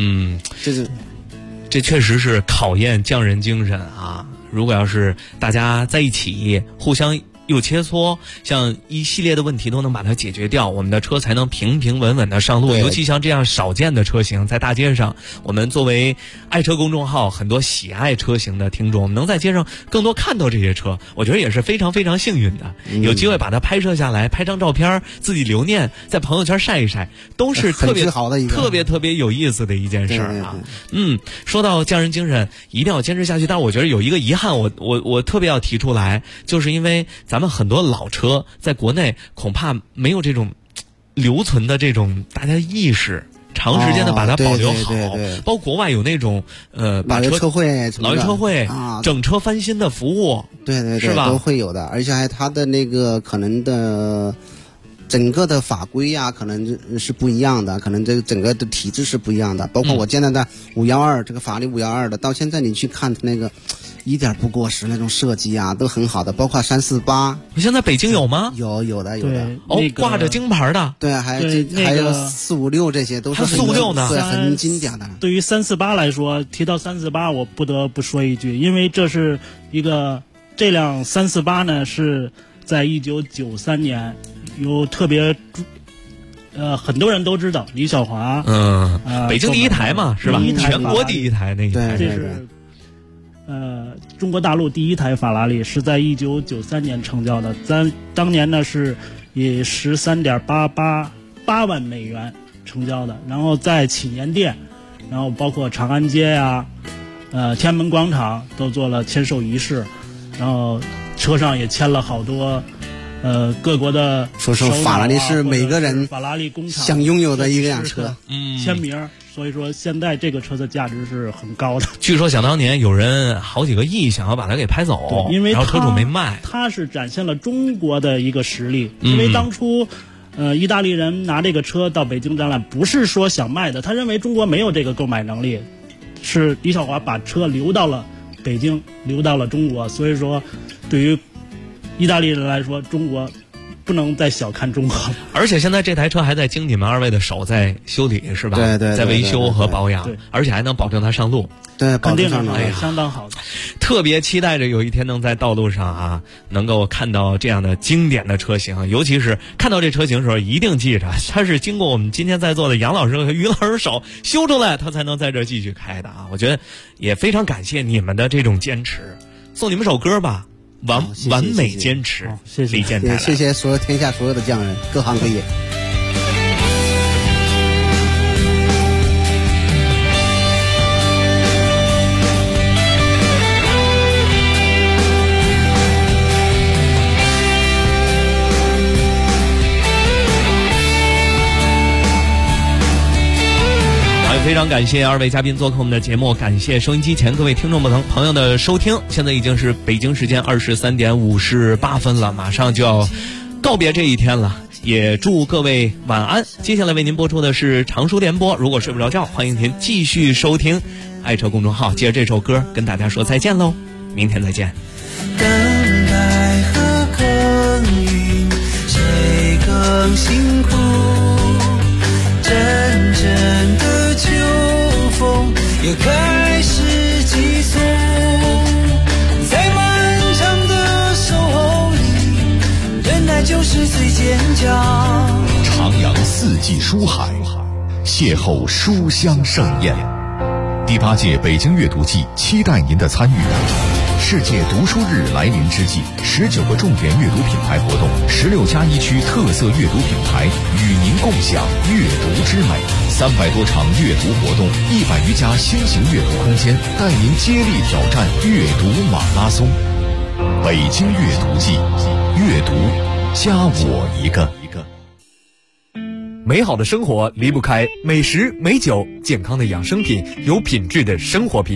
这确实是考验匠人精神啊！如果要是大家在一起互相有切磋，像一系列的问题都能把它解决掉，我们的车才能平平稳稳的上路。尤其像这样少见的车型，在大街上，我们作为爱车公众号很多喜爱车型的听众，能在街上更多看到这些车，我觉得也是非常非常幸运的。有机会把它拍摄下来，拍张照片，自己留念，在朋友圈晒一晒，都是特别好的一个特别有意思的一件事啊。说到匠人精神，一定要坚持下去。但是我觉得有一个遗憾，我特别要提出来，就是因为咱们很多老车在国内恐怕没有这种留存的这种大家意识，长时间的把它保留好。包括国外有那种把老车会整车翻新的服务， 对， 是吧？ 都会有的，而且还它的那个可能的整个的法规呀，可能是不一样的，可能这个整个的体制是不一样的。包括我见到的512这个法律512的，到现在你去看那个。一点不过时，那种设计啊都很好的，包括348。 现在北京有吗？ 有的。 挂着金牌的。 对，还有456，这些都是很 456呢， 对，很经典的。 对于348来说，提到348，我不得不说一句，因为这辆348呢是在1993年有特别。很多人都知道李小华， 北京第一台嘛，是吧？全国第一台那一台， 这是。中国大陆第一台法拉利是在1993年成交的，当年呢是以13.888万美元成交的，然后在祈年殿，然后包括长安街呀、天安门广场都做了签售仪式，然后车上也签了好多各国的说法拉利是每个人法拉利工厂想拥有的一辆车， 签名。所以说现在这个车的价值是很高的。 据说想当年有人好几个亿想要把它给拍走， 因为然后车主没卖。 它是展现了中国的一个实力，因为当初意大利人拿这个车到北京展览，不是说想卖的，他认为中国没有这个购买能力，是李小华把车留到了北京，留到了中国。所以说对于意大利人来说，中国不能再小看中国了。 而且现在这台车还在经你们2位的手在修理，是吧？ 对， 在维修和保养，而且还能保证它上路。 对， 肯定是相当好的。 特别期待着有一天能在道路上能够看到这样的经典的车型，尤其是看到这车型的时候，一定记着它是经过我们今天在座的杨老师和于老师手修出来，它才能在这继续开的啊！我觉得也非常感谢你们的这种坚持，送你们首歌吧。完美坚持， 谢谢李健带来， 谢谢天下所有的匠人，各行各业。 非常感谢2位嘉宾做客我们的节目，感谢收音机前各位听众朋友的收听。现在已经是北京时间23点58分了，马上就要告别这一天了，也祝各位晚安。接下来为您播出的是长书联播，如果睡不着觉，欢迎您继续收听爱车公众号。接着这首歌跟大家说再见喽，明天再见。 等待和耕耘，谁更辛苦？真正的秋风也开始急促，在漫长的守候里，忍耐就是最坚强。 徜徉四季书海，邂逅书香盛宴。第8届北京阅读季期待您的参与。世界读书日来临之际，19个重点阅读品牌活动，16+1区特色阅读品牌与您共享阅读之美。 300多场阅读活动，100余家新型阅读空间，带您接力挑战阅读马拉松。北京阅读季，阅读加我一个。 美好的生活离不开美食美酒，健康的养生品，有品质的生活品。